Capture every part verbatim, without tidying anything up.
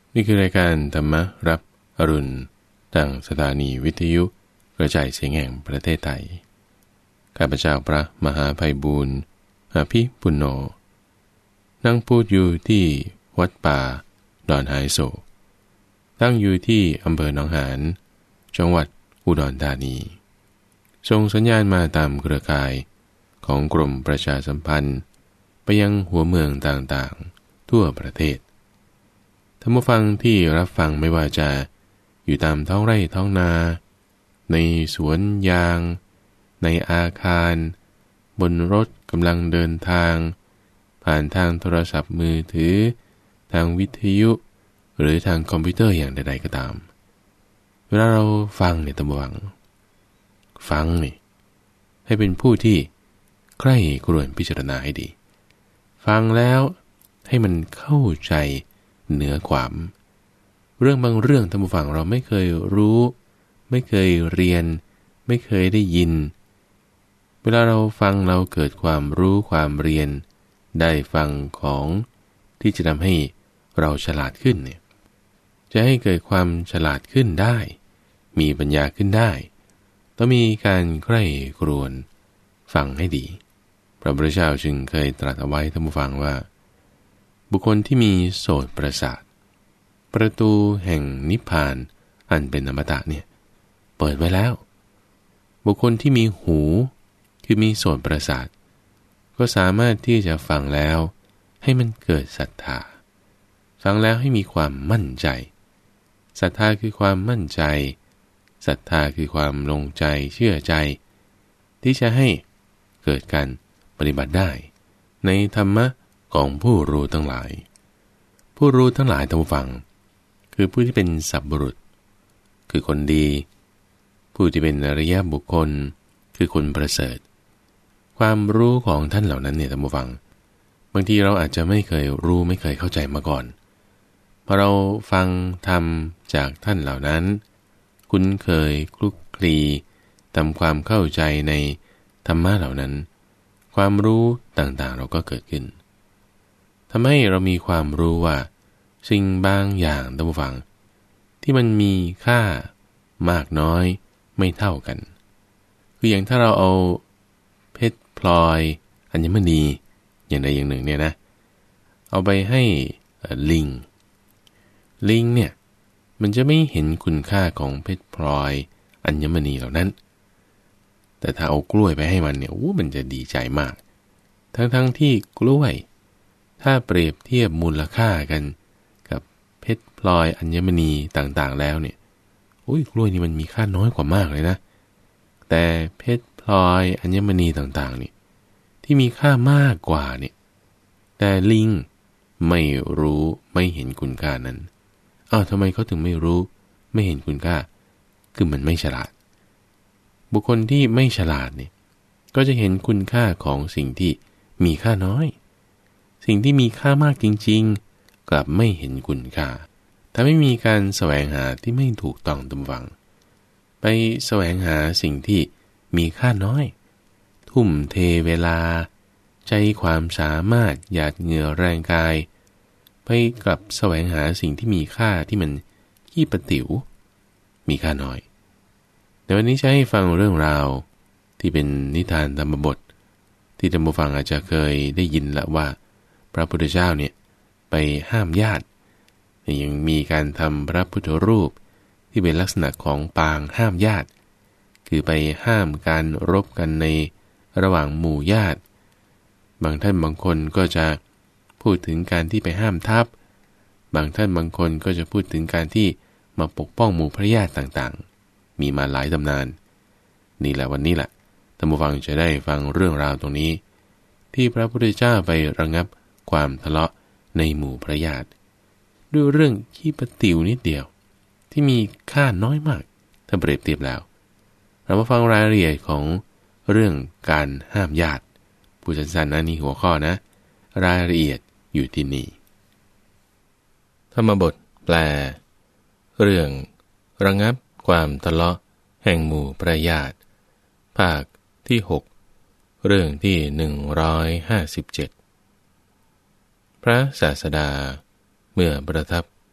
นี่คือรายการธรรมรับอรุณทางสถานีวิทยุกระจายเสียงแห่งประเทศไทยข้าพเจ้าพระมหาไพบูลย์อภิปุณโญนั่งพูดอยู่ที่วัดป่าดอนหายโศกตั้งอยู่ที่อำเภอหนองหานจังหวัดอุดรธานีส่งสัญญาณมาตามเครือข่ายของกรมประชาสัมพันธ์ไปยังหัวเมืองต่างๆทั่วประเทศท่านผู้ฟังที่รับฟังไม่ว่าจะอยู่ตามท้องไร่ท้องนาในสวนยางในอาคารบนรถกำลังเดินทางผ่านทางโทรศัพท์มือถือทางวิทยุหรือทางคอมพิวเตอร์อย่างใดๆก็ตามเวลาเราฟังเนี่ยท่านผู้ฟังฟังนี่ให้เป็นผู้ที่ใคร่ครวญพิจารณาให้ดีฟังแล้วให้มันเข้าใจเหนือความเรื่องบางเรื่องท่านผู้ฟังเราไม่เคยรู้ไม่เคยเรียนไม่เคยได้ยินเวลาเราฟังเราเกิดความรู้ความเรียนได้ฟังของที่จะทำให้เราฉลาดขึ้นเนี่ยจะให้เกิดความฉลาดขึ้นได้มีปัญญาขึ้นได้ต้องมีการใคร่ครวญฟังให้ดีพระพุทธเจ้าจึงเคยตรัสเอาไว้ท่านผู้ฟังว่าบุคคลที่มีโสตประสาทประตูแห่งนิพพานอันเป็นอมตะเนี่ยเปิดไว้แล้วบุคคลที่มีหูคือมีโสตประสาทก็สามารถที่จะฟังแล้วให้มันเกิดศรัทธาฟังแล้วให้มีความมั่นใจศรัทธาคือความมั่นใจศรัทธาคือความลงใจเชื่อใจที่จะให้เกิดการปฏิบัติได้ในธรรมะของผู้รู้ทั้งหลายผู้รู้ทั้งหลายท่านผู้ฟังคือผู้ที่เป็นสัพบุรุษคือคนดีผู้ที่เป็นอริยบุคคลคือคนประเสริฐความรู้ของท่านเหล่านั้นเนี่ยท่านผู้ฟังบางทีเราอาจจะไม่เคยรู้ไม่เคยเข้าใจมาก่อนพอเราฟังธรรมจากท่านเหล่านั้นคุ้นเคยคลุกคลีทำความเข้าใจในธรรมะเหล่านั้นความรู้ต่างๆเราก็เกิดขึ้นทำให้เรามีความรู้ว่าสิ่งบางอย่างท่านผู้ฟังที่มันมีค่ามากน้อยไม่เท่ากันคืออย่างถ้าเราเอาเพชรพลอยอัญมณีอย่างใดอย่างหนึ่งเนี่ยนะเอาไปให้ลิงลิงเนี่ยมันจะไม่เห็นคุณค่าของเพชรพลอยอัญมณีเหล่านั้นแต่ถ้าเอากล้วยไปให้มันเนี่ยโอ้มันจะดีใจมากทั้งๆที่กล้วยถ้าเปรียบเทียบมูลค่ากันกับเพชรพลอยอัญมณีต่างๆแล้วเนี่ยโอ้ยกล้วยนี่มันมีค่าน้อยกว่ามากเลยนะแต่เพชรพลอยอัญมณีต่างๆนี่ที่มีค่ามากกว่าเนี่ยแต่ลิงไม่รู้ไม่เห็นคุณค่านั้นอ้าวทำไมเขาถึงไม่รู้ไม่เห็นคุณค่าคือมันไม่ฉลาดบุคคลที่ไม่ฉลาดเนี่ยก็จะเห็นคุณค่าของสิ่งที่มีค่าน้อยสิ่งที่มีค่ามากจริงๆกลับไม่เห็นคุณค่าถ้าไม่มีการแสวงหาที่ไม่ถูกต้องตามฝังไปแสวงหาสิ่งที่มีค่าน้อยทุ่มเทเวลาใจความสามารถหยาดเหงื่อแรงกายไปกลับแสวงหาสิ่งที่มีค่าที่มันขี้ประติ๋วมีค่าน้อยแต่วันนี้จะให้ฟังเรื่องราวที่เป็นนิทานธรรมบทที่ท่านผู้ฟังอาจจะเคยได้ยินละว่าพระพุทธเจ้าเนี่ยไปห้ามญาติยังมีการทำพระพุทธรูปที่เป็นลักษณะของปางห้ามญาติคือไปห้ามการรบกันในระหว่างหมู่ญาติบางท่านบางคนก็จะพูดถึงการที่ไปห้ามทัพบางท่านบางคนก็จะพูดถึงการที่มาปกป้องหมู่พระญาติต่างๆมีมาหลายตำนานนี่แหละวันนี้แหละท่านผู้ฟังจะได้ฟังเรื่องราวตรงนี้ที่พระพุทธเจ้าไประงับความทะเลาะในหมู่พระญาติด้วยเรื่องขี้ประติ๋วนิดเดียวที่มีค่าน้อยมากถ้าเปรียบเทียบแล้วเรามาฟังรายละเอียดของเรื่องการห้ามญาติผู้สั้นๆนะนี่หัวข้อนะรายละเอียดอยู่ที่นี่ธรรมบทแปลเรื่องระงับความทะเลาะแห่งหมู่พระญาติภาคที่หกเรื่องที่หนึ่งร้อยห้าสิบเจ็ดพระศาสดาเมื่อประทับ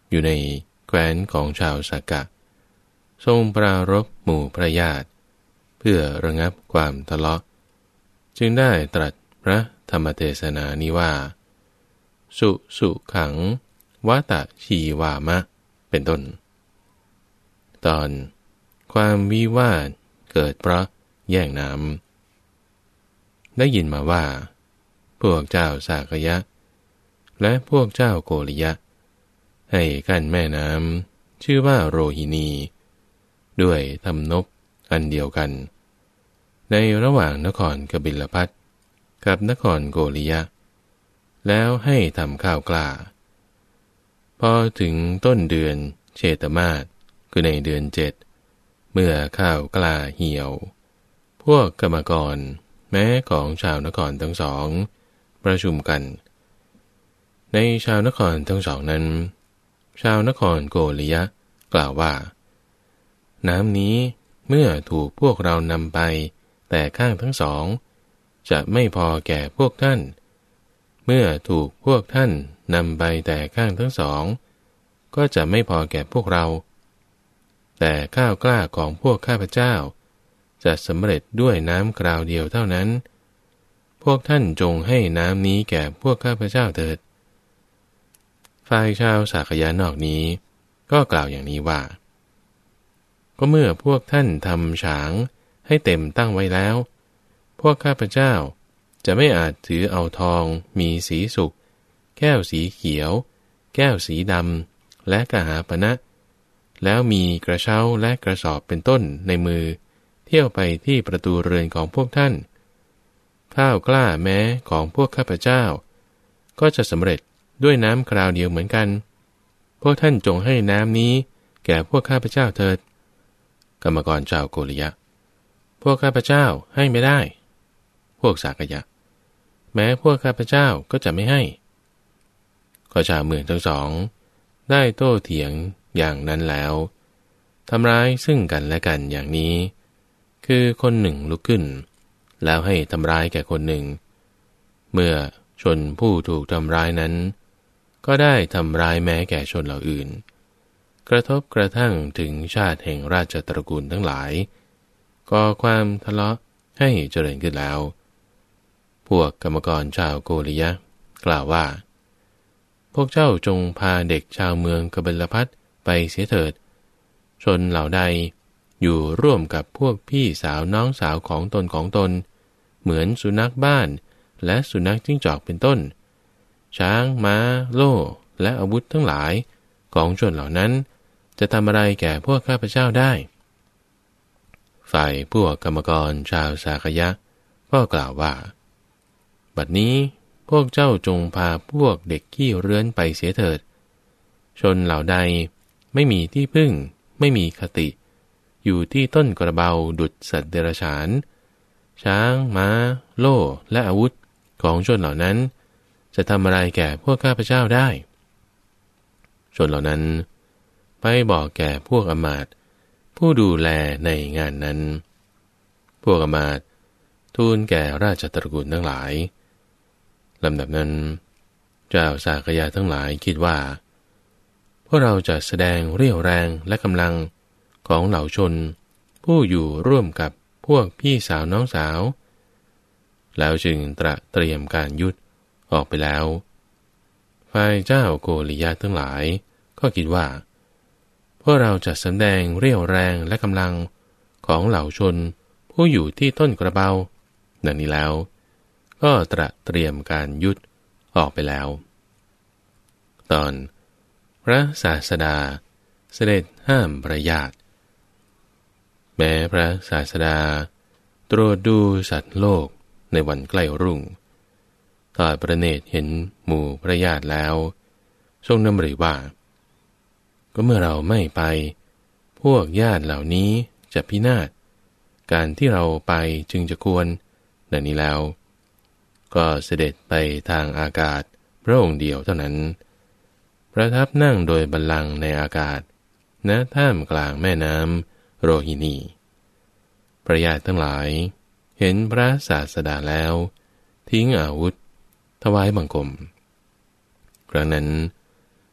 อยู่ในแคว้นของชาวสากะทรงปรารภหมู่พระญาติเพื่อระงับความทะเลาะจึงได้ตรัสพระธรรมเทศนานี้ว่าสุสุขังวัตชีวามะเป็นต้นตอนความวิวาทเกิดเพราะแย่งน้ำได้ยินมาว่าพวกเจ้าสากยะและพวกเจ้าโกริยะให้กั้นแม่น้ำชื่อว่าโรหินีด้วยทำนบอันเดียวกันในระหว่างนครกบิลพัสกับนครโกริยะแล้วให้ทำข้าวกล้าพอถึงต้นเดือนเชตมาศคือในเดือนเจ็ดเมื่อข้าวกล้าเหี่ยวพวกกรรมกรแม้ของชาวนครทั้งสองประชุมกันในชาวนครทั้งสองนั้นชาวนครโกริยะกล่าวว่าน้ำนี้เมื่อถูกพวกเรานำไปแต่ข้างทั้งสองจะไม่พอแก่พวกท่านเมื่อถูกพวกท่านนำไปแต่ข้างทั้งสองก็จะไม่พอแก่พวกเราแต่ข้าวกล้าของพวกข้าพเจ้าจะสำเร็จด้วยน้ำคราวเดียวเท่านั้นพวกท่านจงให้น้ำนี้แก่พวกข้าพเจ้าเถิดฝ่ายชาวสากยะนอกนี้ก็กล่าวอย่างนี้ว่าก็เมื่อพวกท่านทำฉางให้เต็มตั้งไว้แล้วพวกข้าพเจ้าจะไม่อาจถือเอาทองมีสีสุกแก้วสีเขียวแก้วสีดำและกหาปณะแล้วมีกระเช้าและกระสอบเป็นต้นในมือเที่ยวไปที่ประตูเรือนของพวกท่านข้าวกล้าแม้ของพวกข้าพเจ้าก็จะสำเร็จด้วยน้ำคราวเดียวเหมือนกันพวกท่านจงให้น้ำนี้แก่พวกข้าพเจ้าเถิดกรรมกรชาวโกริยะพวกข้าพเจ้าให้ไม่ได้พวกสากยะแม้พวกข้าพเจ้าก็จะไม่ให้ก็ชาวเมืองทั้งสองได้โต้เถียงอย่างนั้นแล้วทำร้ายซึ่งกันและกันอย่างนี้คือคนหนึ่งลุกขึ้นแล้วให้ทำร้ายแก่คนหนึ่งเมื่อชนผู้ถูกทำร้ายนั้นก็ได้ทำร้ายแม้แก่ชนเหล่าอื่นกระทบกระทั่งถึงชาติแห่งราชตระกูลทั้งหลายก่อความทะเลาะให้เจริญขึ้นแล้วพวกกรรมกรชาวโกริยะกล่าวว่าพวกเจ้าจงพาเด็กชาวเมืองกบิลพัสไปเสียเถิดชนเหล่าใดอยู่ร่วมกับพวกพี่สาวน้องสาวของตนของตนเหมือนสุนัขบ้านและสุนัขจิ้งจอกเป็นต้นช้างม้าโล่และอาวุธทั้งหลายของชนเหล่านั้นจะทำอะไรแก่พวกข้าพเจ้าได้ฝ่ายพวกกรรมกรชาวสากยะก็กล่าวว่าบัดนี้พวกเจ้าจงพาพวกเด็กขี้เรื้อนไปเสียเถิดชนเหล่าใดไม่มีที่พึ่งไม่มีคติอยู่ที่ต้นกระเบาดุจสัตว์เดรัจฉานช้างม้าโล่และอาวุธของชนเหล่านั้นจะทำอะไรแก่พวกข้าพเจ้าได้ชนเหล่านั้นไปบอกแก่พวกอมาตย์ผู้ดูแลในงานนั้นพวกอมาตย์ทูลแก่ราชตระกูลทั้งหลายลำดับนั้นเจ้าสากยะทั้งหลายคิดว่าพวกเราจะแสดงเรี่ยวแรงและกำลังของเหล่าชนผู้อยู่ร่วมกับพวกพี่สาวน้องสาวแล้วจึงตระเตรียมการยุทธออกไปแล้วฝ่ายเจ้าโกริยะทั้งหลายก็คิดว่าพวกเราจะแสดงเรี่ยวแรงและกำลังของเหล่าชนผู้อยู่ที่ต้นกระเบาดังนี้แล้วก็ตระเตรียมการยุทธออกไปแล้วตอนพระศาสดาเสด็จห้ามพระญาติแม้พระศาสดาตรวจดูสัตว์โลกในวันใกล้รุ่งทอดพระเนตรเห็นหมู่พระญาติแล้วทรงดำริว่าก็เมื่อเราไม่ไปพวกญาติเหล่านี้จะพินาศการที่เราไปจึงจะควรดังนี้แล้วก็เสด็จไปทางอากาศพระองค์เดียวเท่านั้นประทับนั่งโดยบัลลังก์ในอากาศณท่ามกลางแม่น้ำโรหินีพระญาติทั้งหลายเห็นพระศาสดาแล้วทิ้งอาวุธถวายบังคมครั้งนั้น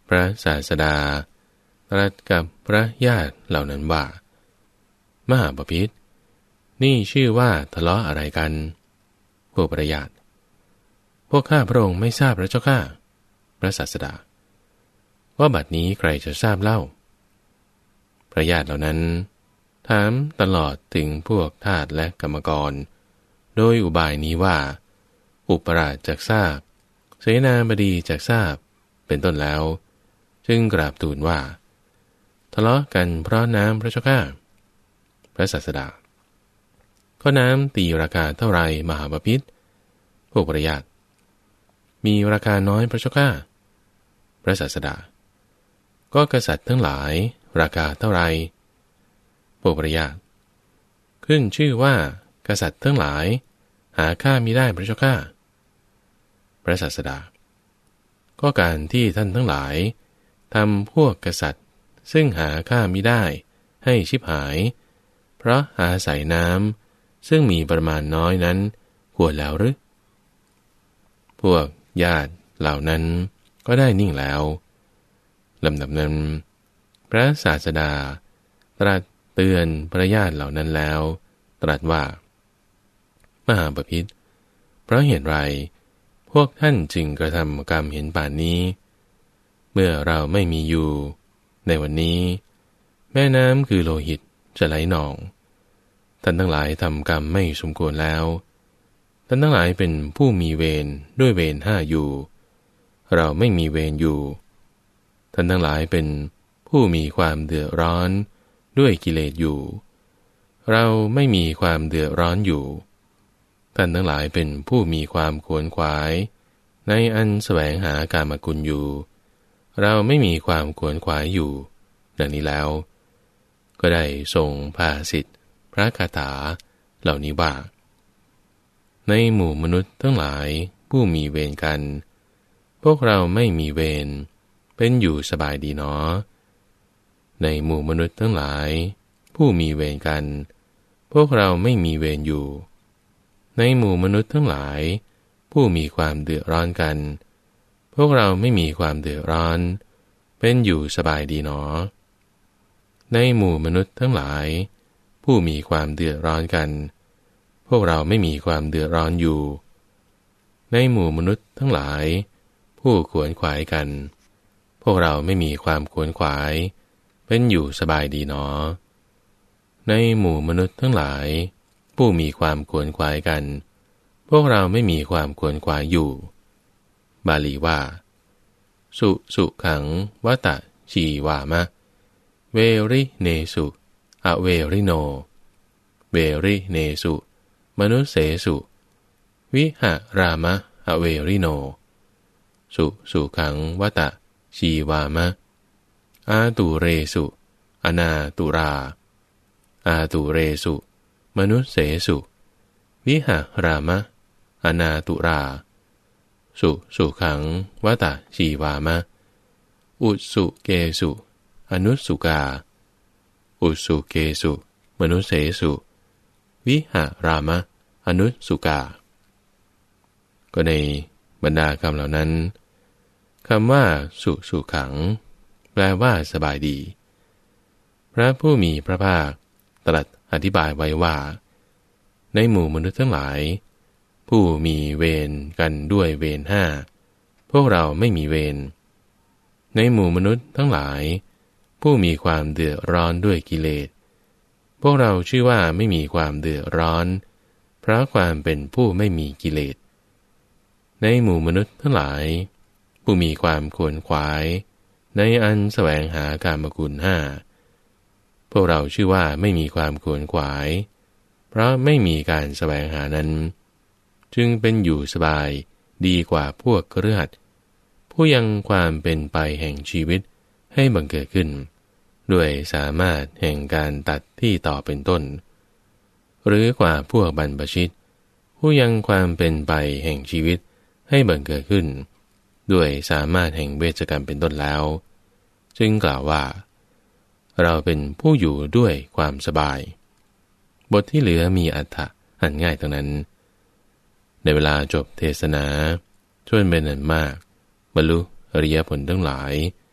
พระศาสดาตรัสกับพระญาติเหล่านั้นว่ามหาบพิตรนี่ชื่อว่าทะเลาะอะไรกันพวกพระญาติพวกข้าพระองค์ไม่ทราบพระเจ้าข้าพระศาสดาว่าบัดนี้ใครจะทราบเล่าพระญาติเหล่านั้นถามตลอดถึงพวกทาสและกรรมกรโดยอุบายนี้ว่าอุปราชจักทราบเสนาบดีจักทราบเป็นต้นแล้วจึงกราบทูลว่าทะเลาะกันเพราะน้ำพระเจ้าข้าพระศาสดาก็น้ำตีราคาเท่าไรมหาบพิตรพวกพระญาติมีราคาน้อยพระเจ้าข้าพระศาสดาก็กษัตริย์ทั้งหลายราคาเท่าไรพวกพระญาติขึ้นชื่อว่ากษัตริย์ทั้งหลายหาค่ามิได้พระเจ้าข้าพระศาสดาก็การที่ท่านทั้งหลายทำพวกกษัตริย์ซึ่งหาค่ามิได้ให้ชิบหายเพราะอาศัยน้ำซึ่งมีประมาณน้อยนั้นควรแล้วหรือพวกญาติเหล่านั้นก็ได้นิ่งแล้วลำดับนั้นพระศาสดาตรัสเตือนพระญาติเหล่านั้นแล้วตรัสว่ามหาบพิตรเพราะเหตุไรพวกท่านจึงกระทำกรรมเห็นป่านนี้เมื่อเราไม่มีอยู่ในวันนี้แม่น้ำคือโลหิตจะไหลนองท่านทั้งหลายทำกรรมไม่สมควรแล้วท่านทั้งหลายเป็นผู้มีเวรด้วยเวรห้าอยู่เราไม่มีเวรอยู่ท่านทั้งหลายเป็นผู้มีความเดือดร้อนด้วยกิเลสอยู่เราไม่มีความเดือดร้อนอยู่ท่านทั้งหลายเป็นผู้มีความขวนขวายในอันแสวงหากามกุลอยู่เราไม่มีความขวนขวายอยู่ดังนี้แล้วก็ได้ทรงภาสิทธิพระคาถาเหล่านี้ว่าในหมู่มนุษย์ทั้งหลายผู้มีเวรกันพวกเราไม่มีเวรเป็นอยู่สบายดีหนอในหมู่มนุษย์ทั้งหลายผู้มีเวรกันพวกเราไม่มีเวรอยู่ในหมู่มนุษย์ทั้งหลายผู้มีความเดือดร้อนกันพวกเราไม่มีความเดือดร้อนเป็นอยู่สบายดีหนอในหมู่มนุษย์ทั้งหลายผู้มีความเดือดร้อนกันพวกเราไม่มีความเดือดร้อนอยู่ในหมู่มนุษย์ทั้งหลายผู้ขวนขวายกันพวกเราไม่มีความขวนขวายเป็นอยู่สบายดีหนอในหมู่มนุษย์ทั้งหลายผู้มีความขวนขวายกันพวกเราไม่มีความขวนขวายอยู่บาลีว่าสุสุขังวตะชีวามะเวริเนสุอเวริโนเวริเนสุมนุสเสสุวิหารามะอเวริโนสุสุขังวตะชีวามะอาตุเรสุอนาตุราอาตุเรสุมนุสเสสุวิหารามะอนาตุราสุสุขังวตะชีวามะอุสุเกสุอนุสุกาอุสุเกสุมนุสเสสุวิหารามะอนุสุกาก็ในบรรดาคำเหล่านั้นคำว่าสุสุขังแปลว่าสบายดีพระผู้มีพระภาคตรัสอธิบายไว้ว่าในหมู่มนุษย์ทั้งหลายผู้มีเวรกันด้วยเวรห้าพวกเราไม่มีเวรในหมู่มนุษย์ทั้งหลายผู้มีความเดือดร้อนด้วยกิเลสพวกเราชื่อว่าไม่มีความเดือดร้อนเพราะความเป็นผู้ไม่มีกิเลสในหมู่มนุษย์ทั้งหลายผู้มีความขวนขวายในอันแสวงหากามกุลห้าพวกเราชื่อว่าไม่มีความขวนขวายเพราะไม่มีการแสวงหานั้นจึงเป็นอยู่สบายดีกว่าพวกฤหัสผู้ยังความเป็นไปแห่งชีวิตให้บังเกิดขึ้นด้วยสามารถแห่งการตัดที่ต่อเป็นต้นหรือกว่าพวกบรรพชิตผู้ยังความเป็นไปแห่งชีวิตให้บังเกิดขึ้นด้วยสามารถแห่งเวชกรรมเป็นต้นแล้วจึงกล่าวว่าเราเป็นผู้อยู่ด้วยความสบายบทที่เหลือมีอรรถะอันง่ายทั้งนั้นในเวลาจบเทศนาชวนเป็นอันมากบรรลุอริยผลทั้งหลาย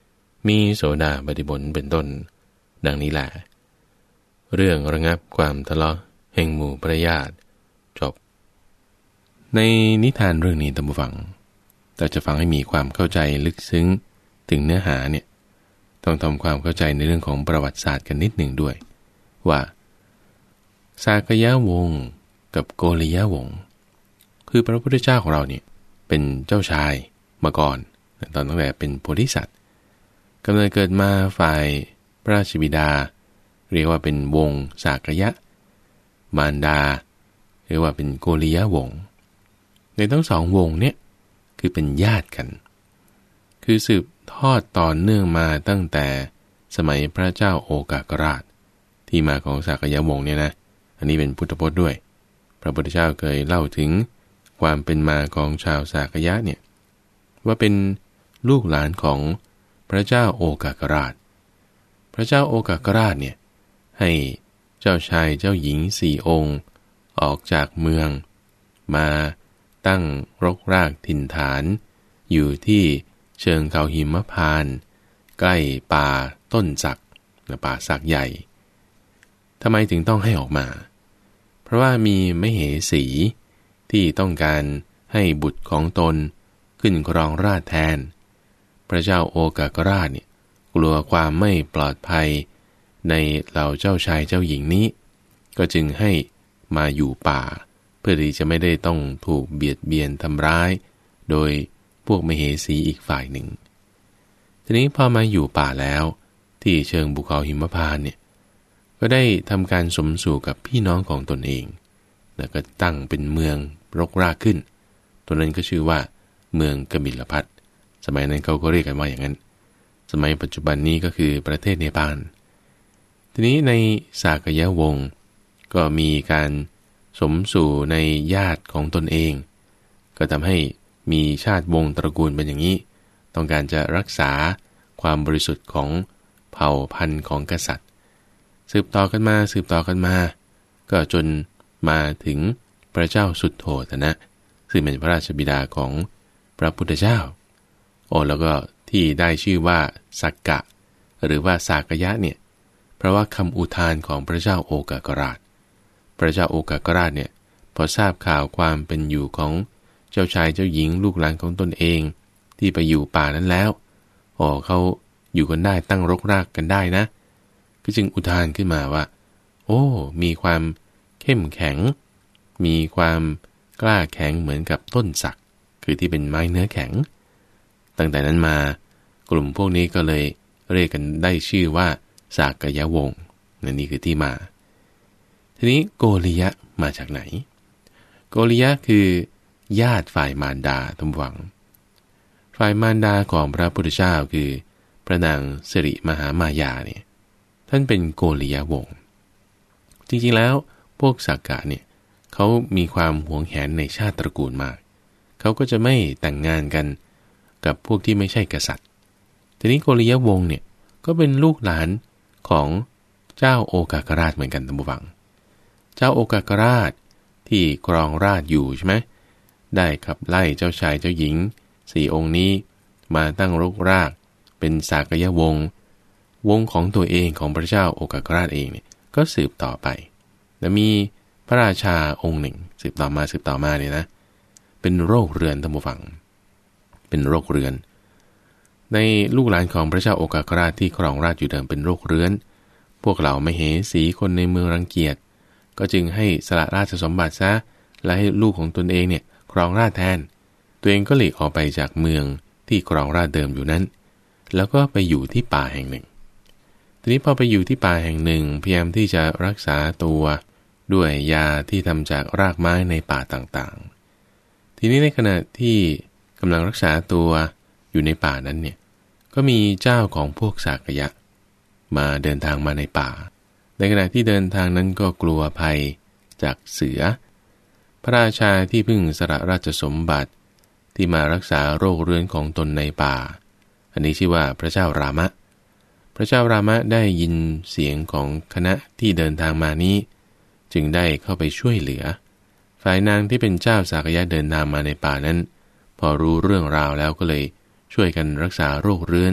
มีโสดาปฏิผลเป็นต้นดังนี้แหละเรื่องระงับความทะเลาะแห่งหมู่พระญาติจบในนิทานเรื่องนี้ท่านผู้ฟังเราจะฟังให้มีความเข้าใจลึกซึ้งถึงเนื้อหาเนี่ยต้องทำความเข้าใจในเรื่องของประวัติศาสตร์กันนิดหนึ่งด้วยว่าสากยะวงศ์กับโกริยะวงศ์คือพระพุทธเจ้าของเราเนี่ยเป็นเจ้าชายมาก่อนตอนตั้งแต่เป็นโพธิสัตว์กำเนิดเกิดมาฝ่ายพระราชบิดาเรียกว่าเป็นวงศ์สากยะมารดาเรียกว่าเป็นโกริยะวงศ์ในทั้งสองวงศ์เนี่ยคือเป็นญาติกันคือสืบทอดต่อเนื่องมาตั้งแต่สมัยพระเจ้าโอกากราชที่มาของสากยะวงศ์เนี่ยนะอันนี้เป็นพุทธพจน์ด้วยพระพุทธเจ้าเคยเล่าถึงความเป็นมาของชาวสากยะเนี่ยว่าเป็นลูกหลานของพระเจ้าโอกากราชพระเจ้าโอกากราชเนี่ยให้เจ้าชายเจ้าหญิงสี่องค์ออกจากเมืองมาตั้งรกรากถิ่นฐานอยู่ที่เชิงเขาหิมพานต์ใกล้ป่าต้นสักป่าสักใหญ่ทำไมถึงต้องให้ออกมาเพราะว่ามีมเหสีที่ต้องการให้บุตรของตนขึ้นครองราชย์แทนพระเจ้าโอกากราชเนี่ยกลัวความไม่ปลอดภัยในเหล่าเจ้าชายเจ้าหญิงนี้ก็จึงให้มาอยู่ป่าเพื่อที่จะไม่ได้ต้องถูกเบียดเบียนทำร้ายโดยพวกมเหสีอีกฝ่ายหนึ่งทีนี้พอมาอยู่ป่าแล้วที่เชิงภูเขาหิมพานต์เนี่ยก็ได้ทำการสมสู่กับพี่น้องของตนเองแล้วก็ตั้งเป็นเมืองรกรากขึ้นตัวนั้นก็ชื่อว่าเมืองกบิลพัสสมัยนั้นเขาก็เรียกกันว่าอย่างนั้นสมัยปัจจุบันนี้ก็คือประเทศเนปาลทีนี้ในสากยะวงศ์ก็มีการสมสู่ในญาติของตนเองก็ทำให้มีชาติวงศ์ตระกูลเป็นอย่างนี้ต้องการจะรักษาความบริสุทธิ์ของเผ่าพันธุ์ของกษัตริย์สืบต่อกันมาสืบต่อกันมาก็จนมาถึงพระเจ้าสุทโธทนะซึ่งเป็นพระราชบิดาของพระพุทธเจ้าโอ้แล้วก็ที่ได้ชื่อว่าสักกะหรือว่าสากยะเนี่ยเพราะว่าคำอุทานของพระเจ้าโอกากราชพระเจ้าโอกากราชเนี่ยพอทราบข่าวความเป็นอยู่ของเจ้าชายเจ้าหญิงลูกหลานของตนเองที่ไปอยู่ป่านั้นแล้วโอ้เขาอยู่กันได้ตั้งรกรากกันได้นะก็จึงอุทานขึ้นมาว่าโอ้มีความเข้มแข็งมีความกล้าแข็งเหมือนกับต้นสักคือที่เป็นไม้เนื้อแข็งตั้งแต่นั้นมากลุ่มพวกนี้ก็เลยเรียกกันได้ชื่อว่าสากยะวงศ์นี่คือที่มาทีนี้โกริยะมาจากไหนโกริยะคือญาติฝ่ายมารดาทำหวังฝ่ายมารดาของพระพุทธเจ้าคือพระนางสิริมหามายาเนี่ยท่านเป็นโกริยะวงศ์จริงๆแล้วพวกสักกะเนี่ยเขามีความหวงแหนในชาติตระกูลมากเขาก็จะไม่แต่งงานกันกับพวกที่ไม่ใช่กษัตริย์ทีนี้โกริยะวงศ์เนี่ยก็เป็นลูกหลานของเจ้าโอกากราชเหมือนกันท่านผู้ฟังเจ้าโอกากราชที่ครองราชย์อยู่ใช่ไหมได้ขับไล่เจ้าชายเจ้าหญิงสี่องค์นี้มาตั้งรกรากเป็นสากยะวงศ์วงของตัวเองของพระเจ้าโอกากราชเองเนี่ยก็สืบต่อไปและมีพระราชาองค์หนึ่งสืบต่อมาสืบต่อมาเนี่ยนะเป็นโรคเรื้อนท่านผู้ฟังเป็นโรคเรื้อนในลูกหลานของพระเจ้าโอกากราชที่ครองราชย์อยู่เดิมเป็นโรคเรื้อนพวกเหล่ามเหสีคนในเมืองรังเกียจก็จึงให้สละราชสมบัติซะและให้ลูกของตนเองเนี่ยครองราชย์แทนตัวเองก็หลีกออกไปจากเมืองที่ครองราชย์เดิมอยู่นั้นแล้วก็ไปอยู่ที่ป่าแห่งหนึ่งทีนี้พอไปอยู่ที่ป่าแห่งหนึ่งพยายามที่จะรักษาตัวด้วยยาที่ทำจากรากไม้ในป่าต่างๆทีนี้ในขณะที่กำลังรักษาตัวอยู่ในป่านั้นเนี่ยก็มีเจ้าของพวกสากยะมาเดินทางมาในป่าในขณะที่เดินทางนั้นก็กลัวภัยจากเสือพระราชาที่เพิ่งสละราชสมบัติที่มารักษาโรคเรื้อนของตนในป่าอันนี้ชื่อว่าพระเจ้ารามะพระเจ้ารามะได้ยินเสียงของคณะที่เดินทางมานี้จึงได้เข้าไปช่วยเหลือฝ่ายนางที่เป็นเจ้าสากยะเดินทางมาในป่านั้นพอรู้เรื่องราวแล้วก็เลยช่วยกันรักษาโรคเรื้อน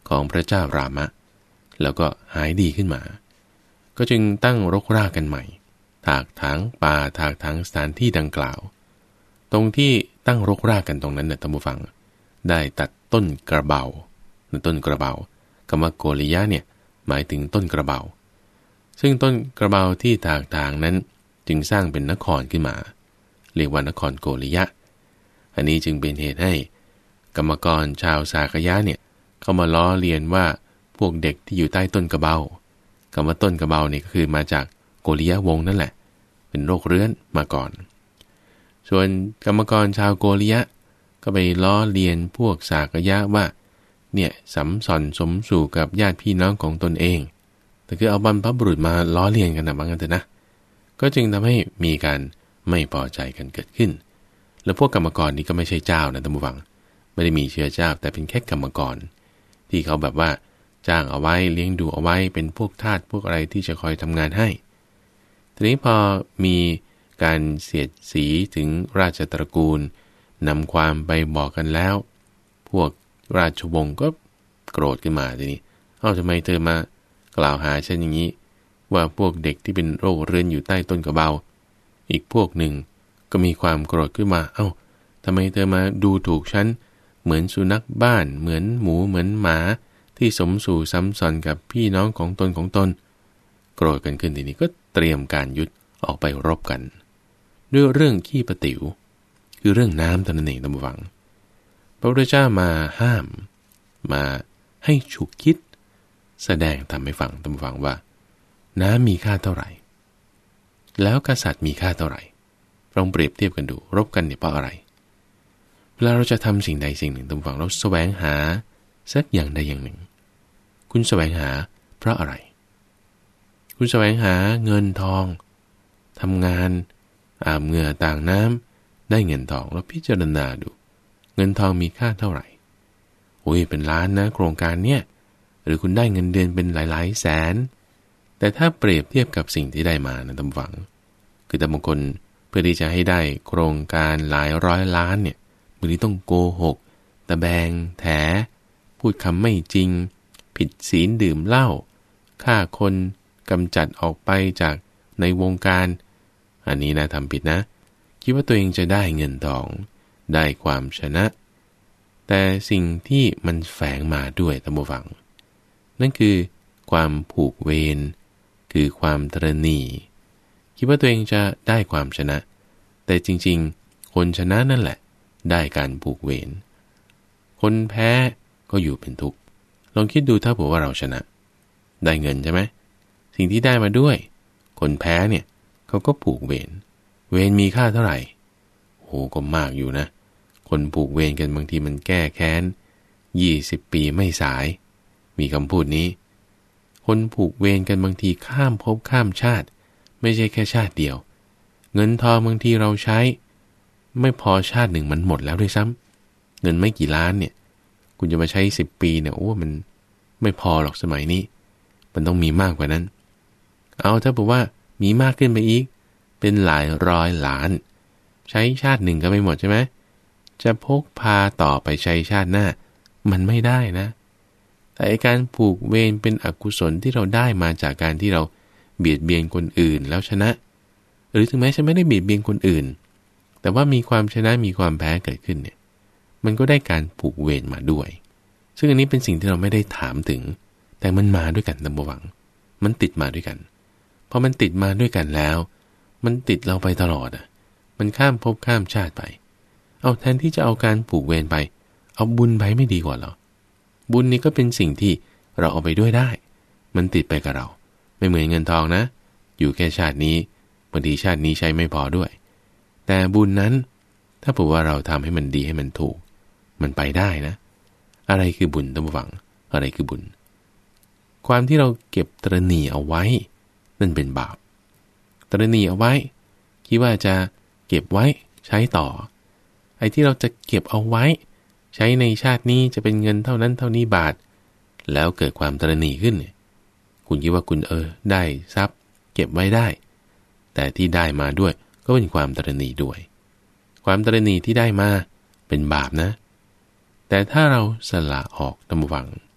ของพระเจ้ารามะแล้วก็หายดีขึ้นมาก็จึงตั้งรกรากกันใหม่ถากถางป่าถากถางสถานที่ดังกล่าวตรงที่ตั้งรกรากกันตรงนั้นเนี่ยท่านผู้ฟังได้ตัดต้นกระเบาต้นกระเบาคำว่าโกริยะเนี่ยหมายถึงต้นกระเบาซึ่งต้นกระเบาที่ถากถางนั้นจึงสร้างเป็นนครขึ้นมาเรียกว่านครโกริยะอันนี้จึงเป็นเหตุให้กรรมกรชาวสากยะเนี่ยเข้ามาล้อเลียนว่าพวกเด็กที่อยู่ใต้ต้นกระเบาคำว่าต้นกระเบาเนี่ยก็คือมาจากโกริยะวงศ์นั่นแหละเป็นโรคเรื้อนมาก่อนส่วนกรรมกรชาวโกริยะก็ไปล้อเลียนพวกสากยะว่าเนี่ยสัมสอนสมสู่กับญาติพี่น้องของตนเองแต่คือเอาบรรพบุรุษมาล้อเลียนกันนะบางกันเถอะนะก็จึงทำให้มีการไม่พอใจกันเกิดขึ้นแล้วพวกกรรมกรนี้ก็ไม่ใช่เจ้านะท่านผู้ฟังไม่ได้มีเชื้อเจ้าแต่เป็นแค่กรรมกรที่เขาแบบว่าจ้างเอาไว้เลี้ยงดูเอาไว้เป็นพวกทาสพวกอะไรที่จะคอยทำงานให้ทีนี้พอมีการเสียดสีถึงราชตระกูลนำความไปบอกกันแล้วพวกราชวงศ์ก็โกรธขึ้นมาทีนี้เอ้าทำไมเธอมากล่าวหาฉันอย่างนี้ว่าพวกเด็กที่เป็นโรคเรื้อนอยู่ใต้ต้นกระเบาอีกพวกหนึ่งก็มีความโกรธขึ้นมาเอ้าทำไมเธอมาดูถูกฉันเหมือนสุนัขบ้านเหมือนหมูเหมือนหมาที่สมสู่ซ้ำซ้อนกับพี่น้องของตนของตนโกรธกันขึ้นทีนี้ก็เตรียมการยุทธออกไปรบกันด้วยเรื่องขี้ประติ๋วคือเรื่องน้ำตนเองท่านผู้ฟังพระพุทธเจ้ามาห้ามมาให้ฉุกคิดแสดงทำให้ฟังท่านผู้ฟังว่าน้ำมีค่าเท่าไหร่แล้วกษัตริย์มีค่าเท่าไหร่ลองเปรียบเทียบกันดูรบกันเนี่ยเพราะอะไรเวลาเราจะทำสิ่งใดสิ่งหนึ่งท่านผู้ฟังเราแสวงหาสักอย่างใดอย่างหนึ่งคุณแสวงหาเพราะอะไรคุณแสวงหาเงินทองทำงานอาบเหงื่อต่างน้ำได้เงินทองแล้วพิจารณาดูเงินทองมีค่าเท่าไหร่โอ้ยเป็นล้านนะโครงการเนี้ยหรือคุณได้เงินเดือนเป็นหลายๆแสนแต่ถ้าเปรียบเทียบกับสิ่งที่ได้มานะท่านผู้ฟังคือแต่บางคนเพื่อที่จะให้ได้โครงการหลายร้อยล้านเนี่ยบางทีต้องโกหกตะแบงแถพูดคำไม่จริงผิดศีลดื่มเหล้าฆ่าคนกำจัดออกไปจากในวงการอันนี้นะทำผิดนะคิดว่าตัวเองจะได้เงินทองได้ความชนะแต่สิ่งที่มันแฝงมาด้วยท่านผู้ฟังนั่นคือความผูกเวรคือความตระหนี่คิดว่าตัวเองจะได้ความชนะแต่จริงๆคนชนะนั่นแหละได้การผูกเวรคนแพ้ก็อยู่เป็นทุกข์ลองคิดดูถ้าบอกว่าเราชนะได้เงินใช่ไหมสิ่งที่ได้มาด้วยคนแพ้เนี่ยเขาก็ผูกเวรเวรมีค่าเท่าไหร่โอ้ก็มากอยู่นะคนผูกเวรกันบางทีมันแก้แค้นยี่สิบปีไม่สายมีคำพูดนี้คนผูกเวรกันบางทีข้ามภพข้ามชาติไม่ใช่แค่ชาติเดียวเงินทองบางทีเราใช้ไม่พอชาติหนึ่งมันหมดแล้วด้วยซ้ำเงินไม่กี่ล้านเนี่ยคุณจะมาใช้สิบปีเนี่ยโอ้มันไม่พอหรอกสมัยนี้มันต้องมีมากกว่านั้นเอาถ้าบอกว่ามีมากขึ้นไปอีกเป็นหลายร้อยล้านใช้ชาติหนึ่งก็ไม่หมดใช่ไหมจะพกพาต่อไปใช้ชาติหน้ามันไม่ได้นะแต่การผูกเวรเป็นอกุศลที่เราได้มาจากการที่เราเบียดเบียนคนอื่นแล้วชนะหรือถึงแม้จะไม่ได้เบียดเบียนคนอื่นแต่ว่ามีความชนะมีความแพ้เกิดขึ้นเนี่ยมันก็ได้การผูกเวรมาด้วยซึ่งอันนี้เป็นสิ่งที่เราไม่ได้ถามถึงแต่มันมาด้วยกันตามหวังมันติดมาด้วยกันพอมันติดมาด้วยกันแล้วมันติดเราไปตลอดอ่ะมันข้ามภพข้ามชาติไปเอาแทนที่จะเอาการผูกเวรไปเอาบุญไปไม่ดีกว่าหรอบุญนี่ก็เป็นสิ่งที่เราเอาไปด้วยได้มันติดไปกับเราไม่เหมือนเงินทองนะอยู่แค่ชาตินี้บางทีชาตินี้ใช้ไม่พอด้วยแต่บุญนั้นถ้าบอกว่าเราทำให้มันดีให้มันถูกมันไปได้นะอะไรคือบุญท่านผู้ฟังอะไรคือบุญความที่เราเก็บตระหนี่เอาไว้นั่นเป็นบาปตระหนี่เอาไว้คิดว่าจะเก็บไว้ใช้ต่อไอ้ที่เราจะเก็บเอาไว้ใช้ในชาตินี้จะเป็นเงินเท่านั้นเท่านี้บาทแล้วเกิดความตระหนี่ขึ้นเนี่ยคุณคิดว่าคุณเออได้ทรัพย์เก็บไว้ได้แต่ที่ได้มาด้วยก็เป็นความตระหนี่ด้วยความตระหนี่ที่ได้มาเป็นบาปนะแต่ถ้าเราสละออกท่านผู้ฟัง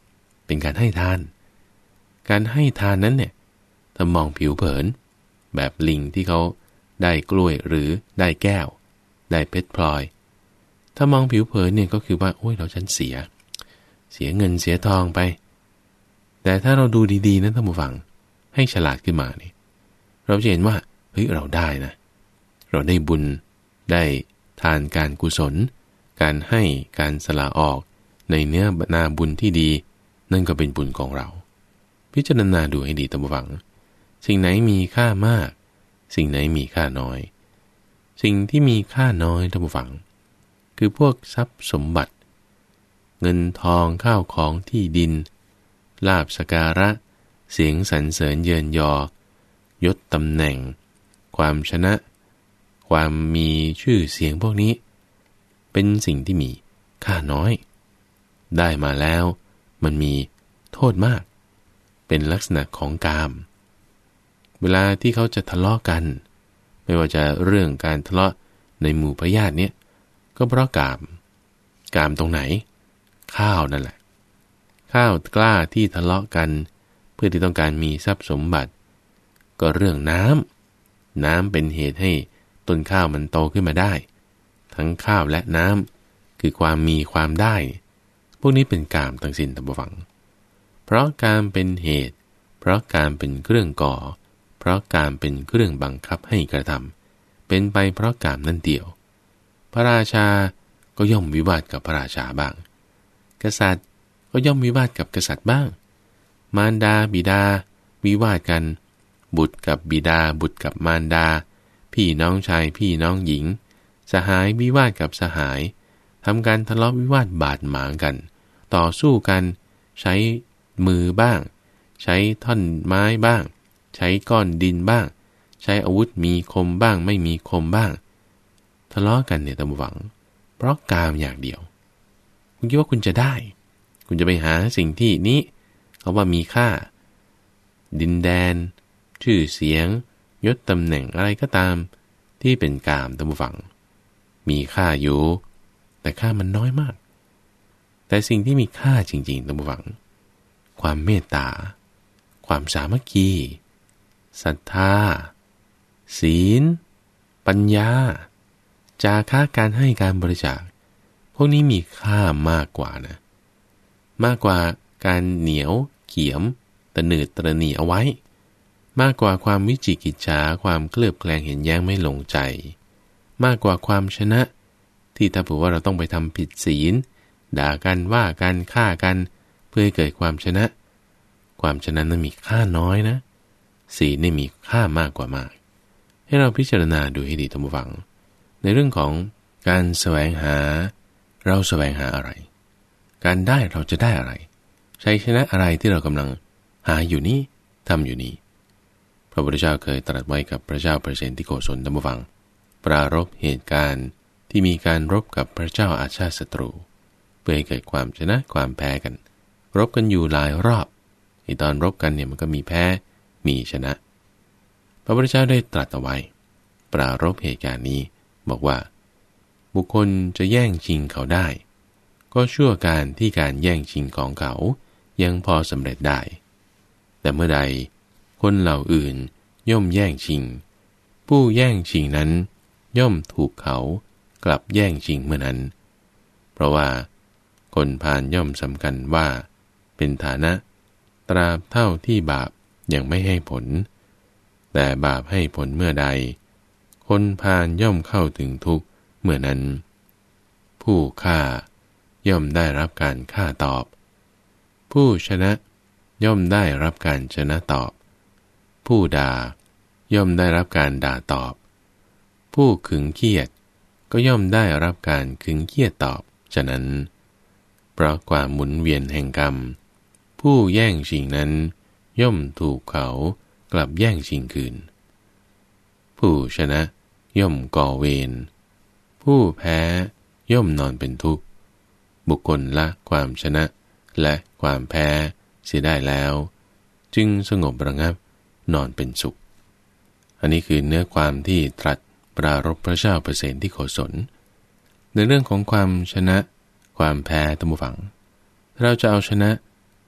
เป็นการให้ทานการให้ทานนั้นเนี่ยถ้ามองผิวเผินแบบลิงที่เขาได้กล้วยหรือได้แก้วได้เพชรพลอยถ้ามองผิวเผินเนี่ยก็คือว่าโอ้ยเราฉันเสียเสียเงินเสียทองไปแต่ถ้าเราดูดีๆนั้นท่านผู้ฟังให้ฉลาดขึ้นมานี่เราจะเห็นว่าเฮ้ยเราได้นะเราได้บุญได้ทานการกุศลการให้การสละออกในเนื้อนาบุญที่ดีนั่นก็เป็นบุญของเราพิจารณาดูให้ดีท่านผู้ฟังสิ่งไหนมีค่ามากสิ่งไหนมีค่าน้อยสิ่งที่มีค่าน้อยท่านผู้ฟังคือพวกทรัพย์สมบัติเงินทองข้าวของที่ดินลาภสักการะเสียงสรรเสริญเยินยอยศตำแหน่งความชนะความมีชื่อเสียงพวกนี้เป็นสิ่งที่มีค่าน้อยได้มาแล้วมันมีโทษมากเป็นลักษณะของกามเวลาที่เขาจะทะเลาะกันไม่ว่าจะเรื่องการทะเลาะในหมู่พญาติเนี่ยก็เพราะกามกามตรงไหนข้าวนั่นแหละข้าวกล้าที่ทะเลาะกันเพื่อที่ต้องการมีทรัพย์สมบัติก็เรื่องน้ำน้ำเป็นเหตุให้ต้นข้าวมันโตขึ้นมาได้ทั้งข้าวและน้ำคือความมีความได้พวกนี้เป็นกามทั้งสิ้นท่านผู้ฟังเพราะการเป็นเหตุเพราะการเป็นเครื่องก่อเพราะการเป็นเครื่องบังคับให้กระทำเป็นไปเพราะกามนั่นเดียวพระราชาก็ย่อมวิวาทกับพระราชาบ้างกษัตริย์ก็ย่อมวิวาทกับกษัตริย์บ้างมารดาบิดาวิวาทกันบุตรกับบิดาบุตรกับมารดาพี่น้องชายพี่น้องหญิงสหายวิวาทกับสหายทำการทะเลาะวิวาทบาดหมางกันต่อสู้กันใช้มือบ้างใช้ท่อนไม้บ้างใช้ก้อนดินบ้างใช้อาวุธมีคมบ้างไม่มีคมบ้างทะเลาะกันเนี่ยตามหวังเพราะกามอย่างเดียวคุณคิดว่าคุณจะได้คุณจะไปหาสิ่งที่นี้เขาว่ามีค่าดินแดนชื่อเสียงยศตำแหน่งอะไรก็ตามที่เป็นกามตามหวังมีค่าอยู่แต่ค่ามันน้อยมากแต่สิ่งที่มีค่าจริงๆตามหวังความเมตตาความสามัคคีศรัทธาศีลปัญญาจาคะการให้การบริจาคพวกนี้มีค่ามากกว่านะมากกว่าการเหนียวเขียมตะหนืดตระหนี่เอาไว้มากกว่าความวิจิกิจฉาความเคลือบแคลงเห็นแย้งไม่ลงใจมากกว่าความชนะที่ถ้าเผื่อว่าเราต้องไปทำผิดศีลด่ากันว่ากันฆ่ากันเพื่อให้เกิดความชนะความชนะนั้นมีค่าน้อยนะศีลนี่มีค่ามากกว่ามากให้เราพิจารณาดูให้ดีท่านผู้ฟังในเรื่องของการแสวงหาเราแสวงหาอะไรการได้เราจะได้อะไรชัยชนะอะไรที่เรากำลังหาอยู่นี้ทำอยู่นี้พระพุทธเจ้าเคยตรัสไว้กับพระเจ้าเปรตที่โกศลท่านผู้ฟังปรารภเหตุการณ์ที่มีการรบกับพระเจ้าอาชาติศัตรูเพื่อให้เกิดความชนะความแพ้กันรบกันอยู่หลายรอบในตอนรบกันเนี่ยมันก็มีแพ้มีชนะพระพุทธเจ้าได้ตรัสเอาไว้ปรารภเหตุการณ์นี้บอกว่าบุคคลจะแย่งชิงเขาได้ก็ชั่วการที่การแย่งชิงของเขายังพอสำเร็จได้แต่เมื่อใดคนเหล่าอื่นย่อมแย่งชิงผู้แย่งชิงนั้นย่อมถูกเขากลับแย่งชิงเมื่อนั้นเพราะว่าคนพาลย่อมสำคัญว่าเป็นฐานะตราบเท่าที่บาปยังไม่ให้ผลแต่บาปให้ผลเมื่อใดคนพาลย่อมเข้าถึงทุกข์เมื่อนั้นผู้ฆ่าย่อมได้รับการฆ่าตอบผู้ชนะย่อมได้รับการชนะตอบผู้ด่าย่อมได้รับการด่าตอบผู้ขึงเคียดก็ย่อมได้รับการขึงเคียดตอบฉะนั้นเพราะความหมุนเวียนแห่งกรรมผู้แย่งชิงนั้นย่อมถูกเขากลับแย่งชิงคืนผู้ชนะย่อมก่อเวรผู้แพ้ย่อมนอนเป็นทุกข์บุคคลละความชนะและความแพ้เสียได้แล้วจึงสงบระงับนอนเป็นสุขอันนี้คือเนื้อความที่ตรัสปรารภพระเจ้าเปรตที่โกศลในเรื่องของความชนะความแพ้ท่านผู้ฟังเราจะเอาชนะ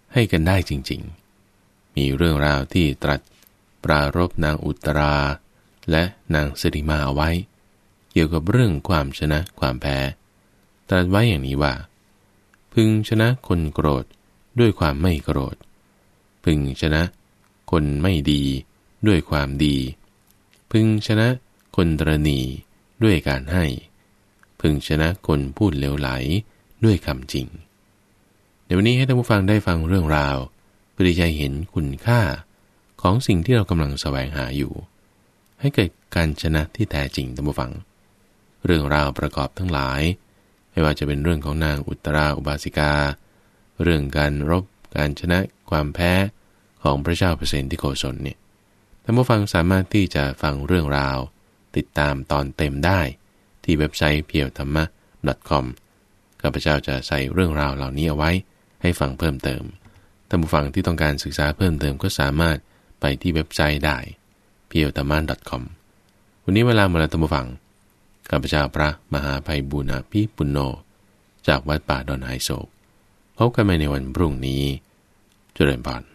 ให้กันได้จริงๆมีเรื่องราวที่ตรัสปรารภนางอุตราและนางสิริมาเอาไว้เกี่ยวกับเรื่องความชนะความแพ้ตรัสไว้อย่างนี้ว่าพึงชนะคนโกรธด้วยความไม่โกรธพึงชนะคนไม่ดีด้วยความดีพึงชนะคนตระหนี่ด้วยการให้พึงชนะคนพูดเลวไหลด้วยคำจริงในวันนี้ให้ท่านผู้ฟังได้ฟังเรื่องราวเพื่อที่จะเห็นคุณค่าของสิ่งที่เรากำลังแสวงหาอยู่ให้เกิดการชนะที่แท้จริงท่านผู้ฟังเรื่องราวประกอบทั้งหลายไม่ว่าจะเป็นเรื่องของนางอุตราอุบาสิกาเรื่องการรบการชนะความแพ้ของพระเจ้าเปรตที่โกศลเนี่ยท่านผู้ฟังสามารถที่จะฟังเรื่องราวติดตามตอนเต็มได้ที่เว็บไซต์ เพียวธรรมะ .com ข้าพเจ้าจะใส่เรื่องราวเหล่านี้เอาไว้ให้ฟังเพิ่มเติมท่านผู้ฟังที่ต้องการศึกษาเพิ่มเติมก็สามารถไปที่เว็บไซต์ได้ เพียวธรรมะ .com วันนี้เวลาหมดแล้วท่านผู้ฟังข้าพเจ้าพระมหาไพบูลย์อภิปุณโญจากวัดป่าดอนไฮโศกพบกันใหม่ในวันพรุ่งนี้เจริญพร